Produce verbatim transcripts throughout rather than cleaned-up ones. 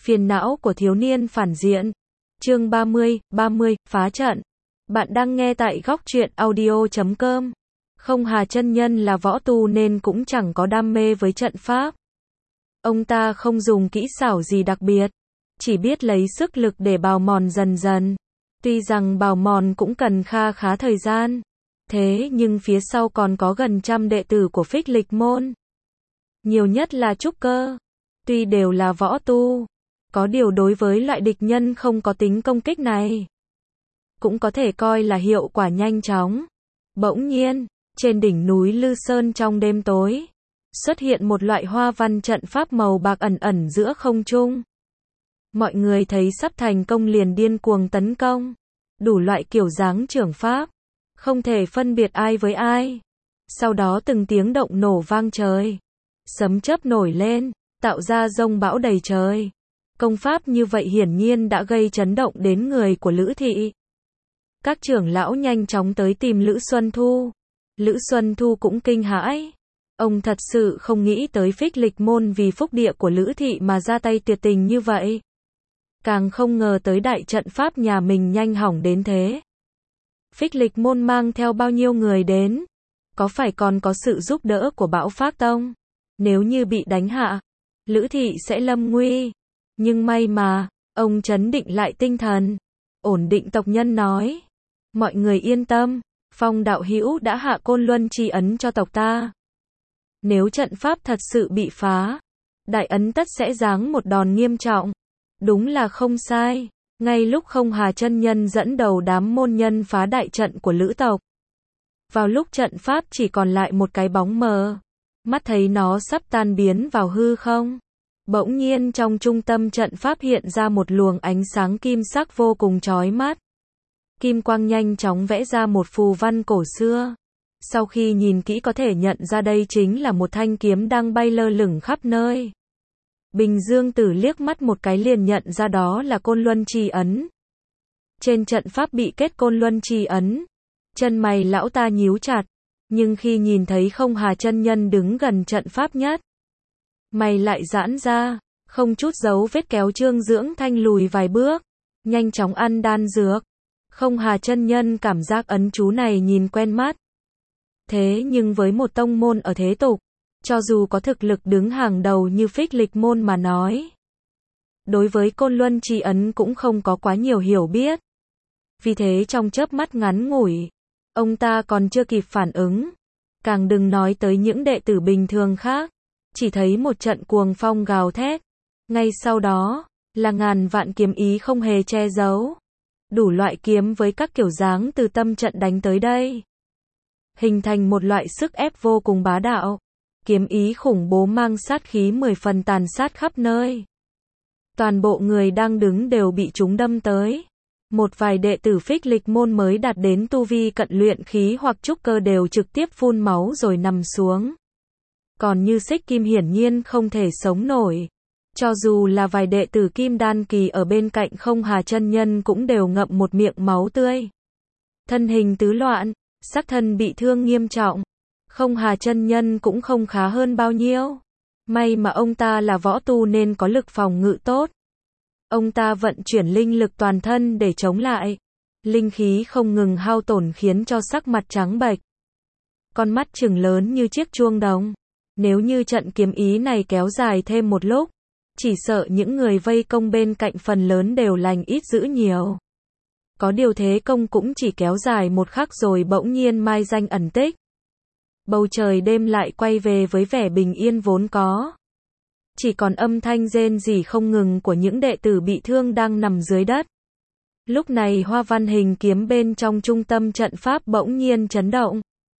Phiền não của thiếu niên phản diện. Chương ba mươi, ba mươi, phá trận. Bạn đang nghe tại góc truyện audio chấm com. Không Hà chân nhân là võ tu nên cũng chẳng có đam mê với trận pháp. Ông ta không dùng kỹ xảo gì đặc biệt, chỉ biết lấy sức lực để bào mòn dần dần. Tuy rằng bào mòn cũng cần kha khá thời gian, thế nhưng phía sau còn có gần trăm đệ tử của Phích Lịch môn. Nhiều nhất là trúc cơ. Tuy đều là võ tu, có điều đối với loại địch nhân không có tính công kích này, cũng có thể coi là hiệu quả nhanh chóng. Bỗng nhiên, trên đỉnh núi Lư Sơn trong đêm tối, xuất hiện một loại hoa văn trận pháp màu bạc ẩn ẩn giữa không trung. Mọi người thấy sắp thành công liền điên cuồng tấn công. Đủ loại kiểu dáng trưởng pháp, không thể phân biệt ai với ai. Sau đó từng tiếng động nổ vang trời, sấm chớp nổi lên, tạo ra dông bão đầy trời. Công pháp như vậy hiển nhiên đã gây chấn động đến người của Lữ thị. Các trưởng lão nhanh chóng tới tìm Lữ Xuân Thu. Lữ Xuân Thu cũng kinh hãi. Ông thật sự không nghĩ tới Phích Lịch môn vì phúc địa của Lữ thị mà ra tay tuyệt tình như vậy. Càng không ngờ tới đại trận pháp nhà mình nhanh hỏng đến thế. Phích Lịch môn mang theo bao nhiêu người đến? Có phải còn có sự giúp đỡ của Bão Phác Tông? Nếu như bị đánh hạ, Lữ thị sẽ lâm nguy. Nhưng may mà, ông trấn định lại tinh thần, ổn định tộc nhân nói. Mọi người yên tâm, Phong đạo hữu đã hạ Côn Luân chi ấn cho tộc ta. Nếu trận pháp thật sự bị phá, đại ấn tất sẽ giáng một đòn nghiêm trọng. Đúng là không sai. Ngay lúc Không Hà chân nhân dẫn đầu đám môn nhân phá đại trận của Lữ tộc, vào lúc trận pháp chỉ còn lại một cái bóng mờ, mắt thấy nó sắp tan biến vào hư không, bỗng nhiên trong trung tâm trận pháp hiện ra một luồng ánh sáng kim sắc vô cùng chói mắt. Kim quang nhanh chóng vẽ ra một phù văn cổ xưa. Sau khi nhìn kỹ có thể nhận ra đây chính là một thanh kiếm đang bay lơ lửng khắp nơi. Bình Dương Tử liếc mắt một cái liền nhận ra đó là Côn Luân chi ấn. Trên trận pháp bị kết Côn Luân chi ấn, chân mày lão ta nhíu chặt, nhưng khi nhìn thấy Không Hà chân nhân đứng gần trận pháp nhất, mày lại giãn ra, không chút giấu vết kéo Trương Dưỡng Thanh lùi vài bước, nhanh chóng ăn đan dược. Không Hà chân nhân cảm giác ấn chú này nhìn quen mắt. Thế nhưng với một tông môn ở thế tục, cho dù có thực lực đứng hàng đầu như Phích Lịch môn mà nói, đối với Côn Luân chi ấn cũng không có quá nhiều hiểu biết. Vì thế trong chớp mắt ngắn ngủi, ông ta còn chưa kịp phản ứng, càng đừng nói tới những đệ tử bình thường khác, chỉ thấy một trận cuồng phong gào thét. Ngay sau đó, là ngàn vạn kiếm ý không hề che giấu. Đủ loại kiếm với các kiểu dáng từ tâm trận đánh tới đây, hình thành một loại sức ép vô cùng bá đạo. Kiếm ý khủng bố mang sát khí mười phần tàn sát khắp nơi. Toàn bộ người đang đứng đều bị chúng đâm tới. Một vài đệ tử Phích Lịch môn mới đạt đến tu vi cận luyện khí hoặc trúc cơ đều trực tiếp phun máu rồi nằm xuống. Còn như Xích Kim hiển nhiên không thể sống nổi. Cho dù là vài đệ tử Kim Đan kỳ ở bên cạnh Không Hà chân nhân cũng đều ngậm một miệng máu tươi. Thân hình tứ loạn, xác thân bị thương nghiêm trọng. Không Hà chân nhân cũng không khá hơn bao nhiêu. May mà ông ta là võ tu nên có lực phòng ngự tốt. Ông ta vận chuyển linh lực toàn thân để chống lại. Linh khí không ngừng hao tổn khiến cho sắc mặt trắng bệch. Con mắt trừng lớn như chiếc chuông đồng. Nếu như trận kiếm ý này kéo dài thêm một lúc, chỉ sợ những người vây công bên cạnh phần lớn đều lành ít dữ nhiều. Có điều thế công cũng chỉ kéo dài một khắc rồi bỗng nhiên mai danh ẩn tích. Bầu trời đêm lại quay về với vẻ bình yên vốn có. Chỉ còn âm thanh rên rỉ không ngừng của những đệ tử bị thương đang nằm dưới đất. Lúc này hoa văn hình kiếm bên trong trung tâm trận pháp bỗng nhiên chấn động.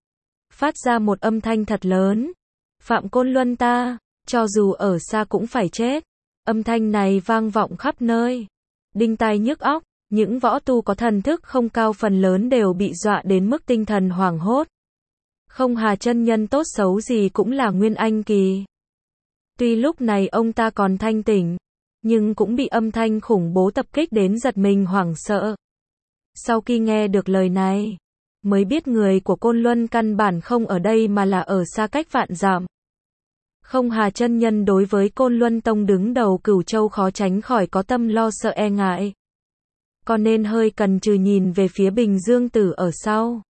Phát ra một âm thanh thật lớn. Phạm Côn Luân ta, cho dù ở xa cũng phải chết. Âm thanh này vang vọng khắp nơi, đinh tai nhức óc. Những võ tu có thần thức không cao phần lớn đều bị dọa đến mức tinh thần hoảng hốt. Không Hà chân nhân tốt xấu gì cũng là Nguyên Anh kỳ. Tuy lúc này ông ta còn thanh tỉnh, nhưng cũng bị âm thanh khủng bố tập kích đến giật mình hoảng sợ. Sau khi nghe được lời này, mới biết người của Côn Luân căn bản không ở đây mà là ở xa cách vạn dặm. Không Hà chân nhân đối với Côn Luân Tông đứng đầu Cửu Châu khó tránh khỏi có tâm lo sợ e ngại. Còn nên hơi cần trừ nhìn về phía Bình Dương Tử ở sau.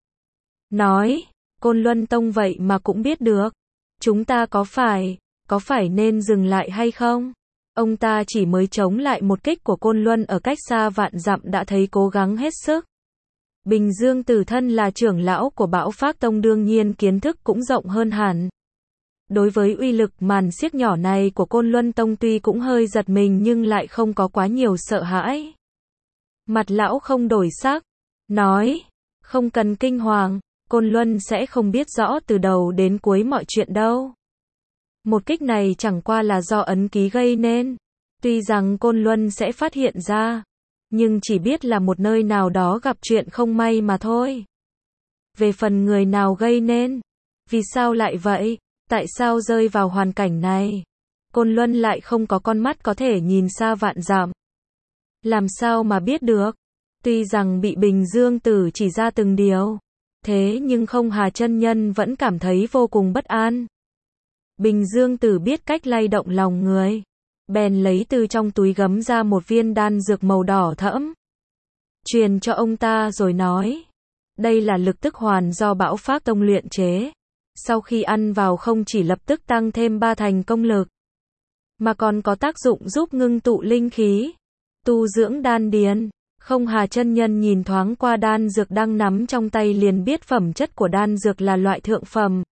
Nói, Côn Luân Tông vậy mà cũng biết được. Chúng ta có phải, có phải nên dừng lại hay không? Ông ta chỉ mới chống lại một kích của Côn Luân ở cách xa vạn dặm đã thấy cố gắng hết sức. Bình Dương Tử thân là trưởng lão của Bão Phác Tông đương nhiên kiến thức cũng rộng hơn hẳn. Đối với uy lực màn xiếc nhỏ này của Côn Luân Tông tuy cũng hơi giật mình nhưng lại không có quá nhiều sợ hãi. Mặt lão không đổi sắc, nói, không cần kinh hoàng, Côn Luân sẽ không biết rõ từ đầu đến cuối mọi chuyện đâu. Một kích này chẳng qua là do ấn ký gây nên, tuy rằng Côn Luân sẽ phát hiện ra, nhưng chỉ biết là một nơi nào đó gặp chuyện không may mà thôi. Về phần người nào gây nên, vì sao lại vậy, tại sao rơi vào hoàn cảnh này, Côn Luân lại không có con mắt có thể nhìn xa vạn dặm. Làm sao mà biết được, tuy rằng bị Bình Dương Tử chỉ ra từng điều, thế nhưng Không Hà chân nhân vẫn cảm thấy vô cùng bất an. Bình Dương Tử biết cách lay động lòng người, bèn lấy từ trong túi gấm ra một viên đan dược màu đỏ thẫm, truyền cho ông ta rồi nói, đây là lực tức hoàn do Bão Phác Tông luyện chế, sau khi ăn vào không chỉ lập tức tăng thêm ba thành công lực, mà còn có tác dụng giúp ngưng tụ linh khí, tu dưỡng đan điền. Không Hà chân nhân nhìn thoáng qua đan dược đang nắm trong tay liền biết phẩm chất của đan dược là loại thượng phẩm.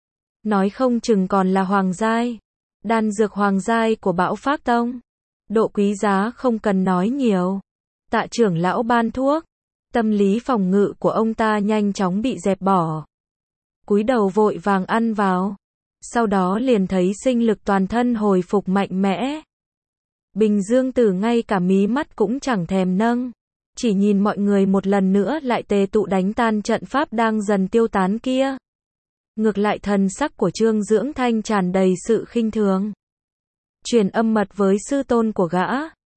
Nói không chừng còn là hoàng giai. Đan dược hoàng giai của Bão Phác Tông. Độ quý giá không cần nói nhiều. Tạ trưởng lão ban thuốc. Tâm lý phòng ngự của ông ta nhanh chóng bị dẹp bỏ. Cúi đầu vội vàng ăn vào. Sau đó liền thấy sinh lực toàn thân hồi phục mạnh mẽ. Bình Dương Tử ngay cả mí mắt cũng chẳng thèm nâng. Chỉ nhìn mọi người một lần nữa lại tề tụ đánh tan trận pháp đang dần tiêu tán kia. Ngược lại thần sắc của Trương Dưỡng Thanh tràn đầy sự khinh thường. Truyền âm mật với sư tôn của gã.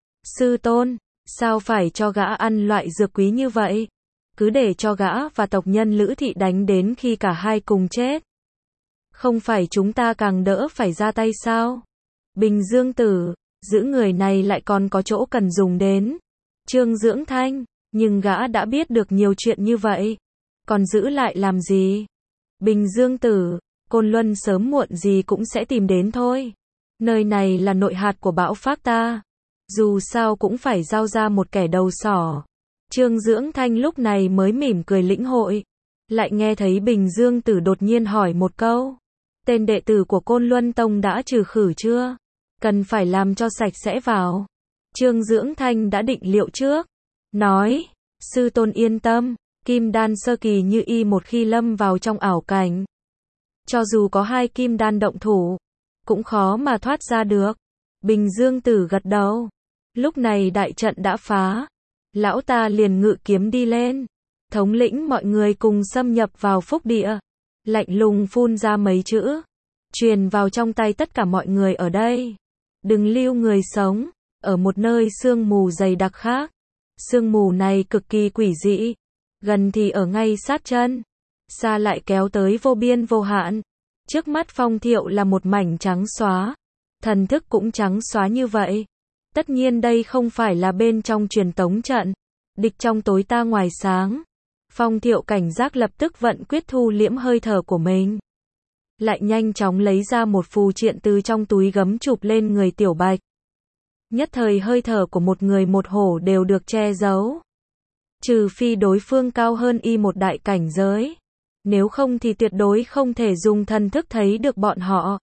Sư tôn, sao phải cho gã ăn loại dược quý như vậy? Cứ để cho gã và tộc nhân Lữ Thị đánh đến khi cả hai cùng chết. Không phải chúng ta càng đỡ phải ra tay sao? Bình Dương Tử, giữ người này lại còn có chỗ cần dùng đến. Trương Dưỡng Thanh, nhưng gã đã biết được nhiều chuyện như vậy, còn giữ lại làm gì? Bình Dương Tử, Côn Luân sớm muộn gì cũng sẽ tìm đến thôi. Nơi này là nội hạt của Bão Phác ta, dù sao cũng phải giao ra một kẻ đầu sỏ. Trương Dưỡng Thanh lúc này mới mỉm cười lĩnh hội, lại nghe thấy Bình Dương Tử đột nhiên hỏi một câu. Tên đệ tử của Côn Luân Tông đã trừ khử chưa? Cần phải làm cho sạch sẽ vào. Trương Dưỡng Thanh đã định liệu trước, nói, sư tôn yên tâm, kim đan sơ kỳ như y một khi lâm vào trong ảo cảnh. Cho dù có hai kim đan động thủ, cũng khó mà thoát ra được. Bình Dương Tử gật đầu, lúc này đại trận đã phá, lão ta liền ngự kiếm đi lên, thống lĩnh mọi người cùng xâm nhập vào phúc địa, lạnh lùng phun ra mấy chữ, truyền vào trong tay tất cả mọi người ở đây. Đừng lưu người sống. Ở một nơi sương mù dày đặc khác. Sương mù này cực kỳ quỷ dị. Gần thì ở ngay sát chân. Xa lại kéo tới vô biên vô hạn. Trước mắt Phong Thiệu là một mảnh trắng xóa. Thần thức cũng trắng xóa như vậy. Tất nhiên đây không phải là bên trong truyền tống trận. Địch trong tối ta ngoài sáng. Phong Thiệu cảnh giác lập tức vận quyết thu liễm hơi thở của mình. Lại nhanh chóng lấy ra một phù triện từ trong túi gấm chụp lên người Tiểu Bạch. Nhất thời hơi thở của một người một hổ đều được che giấu. Trừ phi đối phương cao hơn y một đại cảnh giới. Nếu không thì tuyệt đối không thể dùng thần thức thấy được bọn họ.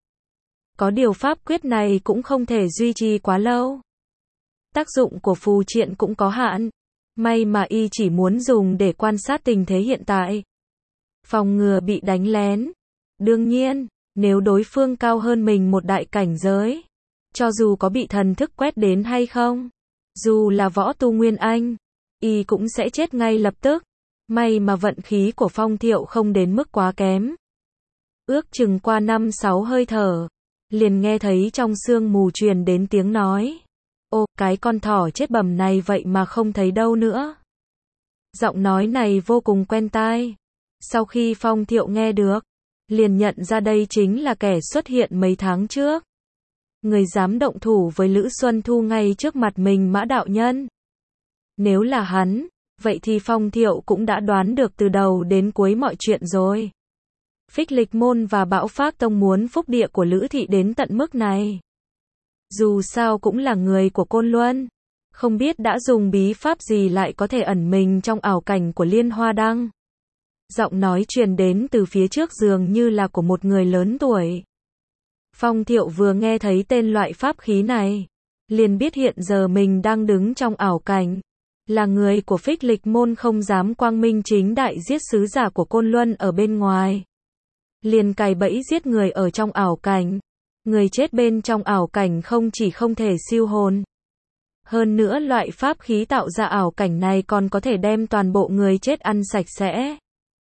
Có điều pháp quyết này cũng không thể duy trì quá lâu. Tác dụng của phù triện cũng có hạn. May mà y chỉ muốn dùng để quan sát tình thế hiện tại. Phòng ngừa bị đánh lén. Đương nhiên, nếu đối phương cao hơn mình một đại cảnh giới, cho dù có bị thần thức quét đến hay không, dù là võ tu Nguyên Anh, y cũng sẽ chết ngay lập tức. May mà vận khí của Phong Thiệu không đến mức quá kém. Ước chừng qua năm sáu hơi thở, liền nghe thấy trong sương mù truyền đến tiếng nói. Ô, cái con thỏ chết bầm này vậy mà không thấy đâu nữa. Giọng nói này vô cùng quen tai. Sau khi Phong Thiệu nghe được, liền nhận ra đây chính là kẻ xuất hiện mấy tháng trước. Người dám động thủ với Lữ Xuân Thu ngay trước mặt mình Mã đạo nhân. Nếu là hắn, vậy thì Phong Thiệu cũng đã đoán được từ đầu đến cuối mọi chuyện rồi. Phích Lịch Môn và Bão Phác Tông muốn phúc địa của Lữ thị đến tận mức này. Dù sao cũng là người của Côn Luân, không biết đã dùng bí pháp gì lại có thể ẩn mình trong ảo cảnh của Liên Hoa Đăng. Giọng nói truyền đến từ phía trước dường như là của một người lớn tuổi. Phong Thiệu vừa nghe thấy tên loại pháp khí này, liền biết hiện giờ mình đang đứng trong ảo cảnh. Là người của Phích Lịch Môn không dám quang minh chính đại giết sứ giả của Côn Luân ở bên ngoài. Liền cài bẫy giết người ở trong ảo cảnh. Người chết bên trong ảo cảnh không chỉ không thể siêu hồn. Hơn nữa loại pháp khí tạo ra ảo cảnh này còn có thể đem toàn bộ người chết ăn sạch sẽ.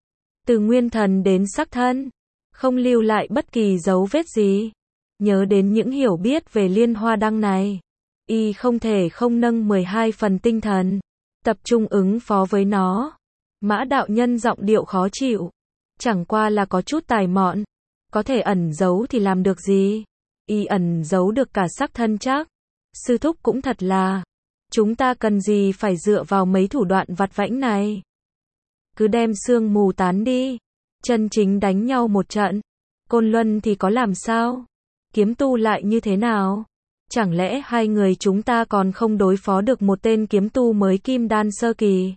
Từ nguyên thần đến xác thân, không lưu lại bất kỳ dấu vết gì. Nhớ đến những hiểu biết về Liên Hoa Đăng này, y không thể không nâng mười hai phần tinh thần, tập trung ứng phó với nó. Mã đạo nhân giọng điệu khó chịu, chẳng qua là có chút tài mọn, có thể ẩn giấu thì làm được gì, y ẩn giấu được cả xác thân chắc. Sư thúc cũng thật là, chúng ta cần gì phải dựa vào mấy thủ đoạn vặt vãnh này. Cứ đem sương mù tán đi, chân chính đánh nhau một trận. Côn Luân thì có làm sao? Kiếm tu lại như thế nào? Chẳng lẽ hai người chúng ta còn không đối phó được một tên kiếm tu mới kim đan sơ kỳ?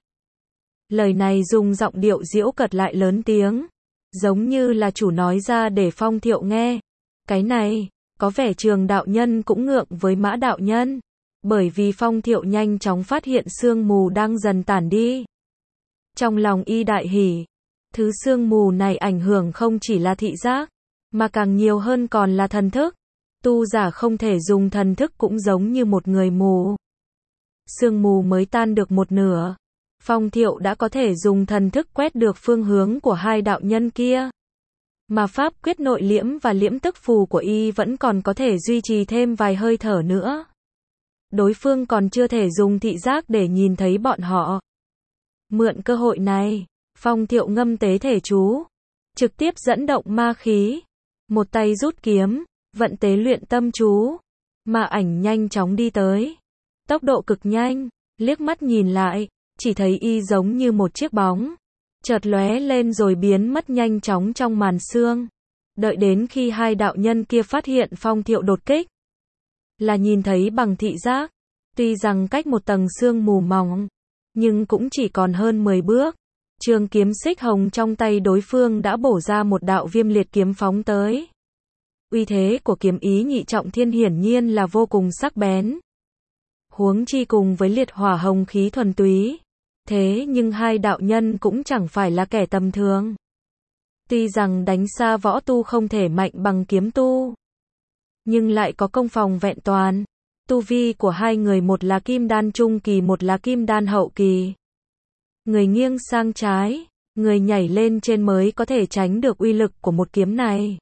Lời này dùng giọng điệu giễu cợt lại lớn tiếng, giống như là chủ nói ra để Phong Thiệu nghe. Cái này, có vẻ Trường đạo nhân cũng ngượng với Mã đạo nhân, bởi vì Phong Thiệu nhanh chóng phát hiện sương mù đang dần tản đi. Trong lòng y đại hỉ, thứ sương mù này ảnh hưởng không chỉ là thị giác, mà càng nhiều hơn còn là thần thức. Tu giả không thể dùng thần thức cũng giống như một người mù. Sương mù mới tan được một nửa, Phong Thiệu đã có thể dùng thần thức quét được phương hướng của hai đạo nhân kia. Mà pháp quyết nội liễm và liễm tức phù của y vẫn còn có thể duy trì thêm vài hơi thở nữa. Đối phương còn chưa thể dùng thị giác để nhìn thấy bọn họ. Mượn cơ hội này, Phong Thiệu ngâm tế thể chú, trực tiếp dẫn động ma khí, một tay rút kiếm, vận tế luyện tâm chú, ma ảnh nhanh chóng đi tới, tốc độ cực nhanh, liếc mắt nhìn lại, chỉ thấy y giống như một chiếc bóng, chợt lóe lên rồi biến mất nhanh chóng trong màn sương. Đợi đến khi hai đạo nhân kia phát hiện Phong Thiệu đột kích, là nhìn thấy bằng thị giác, tuy rằng cách một tầng sương mù mỏng, nhưng cũng chỉ còn hơn mười bước. Trường kiếm xích hồng trong tay đối phương đã bổ ra một đạo viêm liệt kiếm phóng tới. Uy thế của kiếm ý nhị trọng thiên hiển nhiên là vô cùng sắc bén. Huống chi cùng với liệt hỏa hồng khí thuần túy. Thế nhưng hai đạo nhân cũng chẳng phải là kẻ tầm thường. Tuy rằng đánh xa võ tu không thể mạnh bằng kiếm tu, nhưng lại có công phòng vẹn toàn. Tu vi của hai người một là kim đan trung kỳ, một là kim đan hậu kỳ. Người nghiêng sang trái, người nhảy lên trên mới có thể tránh được uy lực của một kiếm này.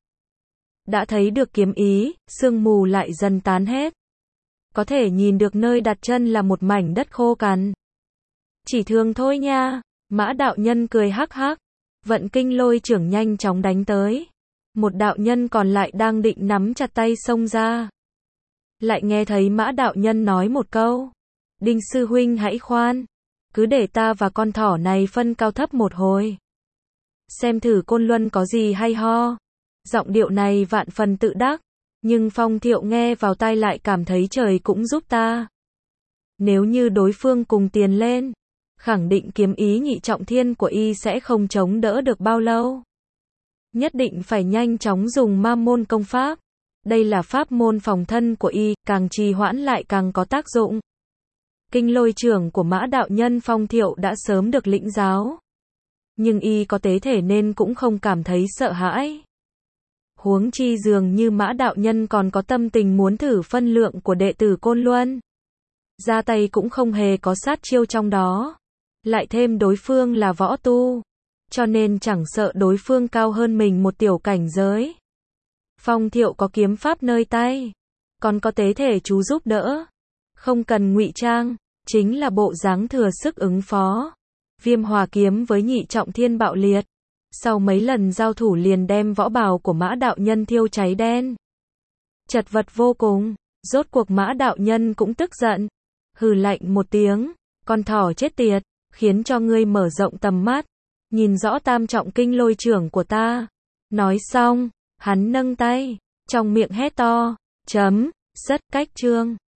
Đã thấy được kiếm ý, sương mù lại dần tán hết. Có thể nhìn được nơi đặt chân là một mảnh đất khô cằn. Chỉ thường thôi nha, Mã đạo nhân cười hắc hắc, vận kinh lôi trưởng nhanh chóng đánh tới. Một đạo nhân còn lại đang định nắm chặt tay xông ra. Lại nghe thấy Mã đạo nhân nói một câu, Đinh sư huynh hãy khoan, cứ để ta và con thỏ này phân cao thấp một hồi. Xem thử Côn Luân có gì hay ho. Giọng điệu này vạn phần tự đắc, nhưng Phong Thiệu nghe vào tai lại cảm thấy trời cũng giúp ta. Nếu như đối phương cùng tiền lên, khẳng định kiếm ý nhị trọng thiên của y sẽ không chống đỡ được bao lâu. Nhất định phải nhanh chóng dùng ma môn công pháp. Đây là pháp môn phòng thân của y, càng trì hoãn lại càng có tác dụng. Kinh lôi trưởng của Mã đạo nhân Phong Thiệu đã sớm được lĩnh giáo. Nhưng y có tế thể nên cũng không cảm thấy sợ hãi. Huống chi dường như Mã đạo nhân còn có tâm tình muốn thử phân lượng của đệ tử Côn Luân. Ra tay cũng không hề có sát chiêu trong đó. Lại thêm đối phương là võ tu, cho nên chẳng sợ đối phương cao hơn mình một tiểu cảnh giới. Phong Thiệu có kiếm pháp nơi tay, còn có tế thể chú giúp đỡ. Không cần ngụy trang, chính là bộ dáng thừa sức ứng phó. Viêm hỏa kiếm với nhị trọng thiên bạo liệt, Sau mấy lần giao thủ liền đem võ bào của Mã đạo nhân thiêu cháy đen. Chật vật vô cùng, rốt cuộc Mã đạo nhân cũng tức giận. Hừ lạnh một tiếng, con thỏ chết tiệt, khiến cho ngươi mở rộng tầm mắt, nhìn rõ tam trọng kinh lôi trưởng của ta. Nói xong, hắn nâng tay, trong miệng hét to, chấm, rất cách chương.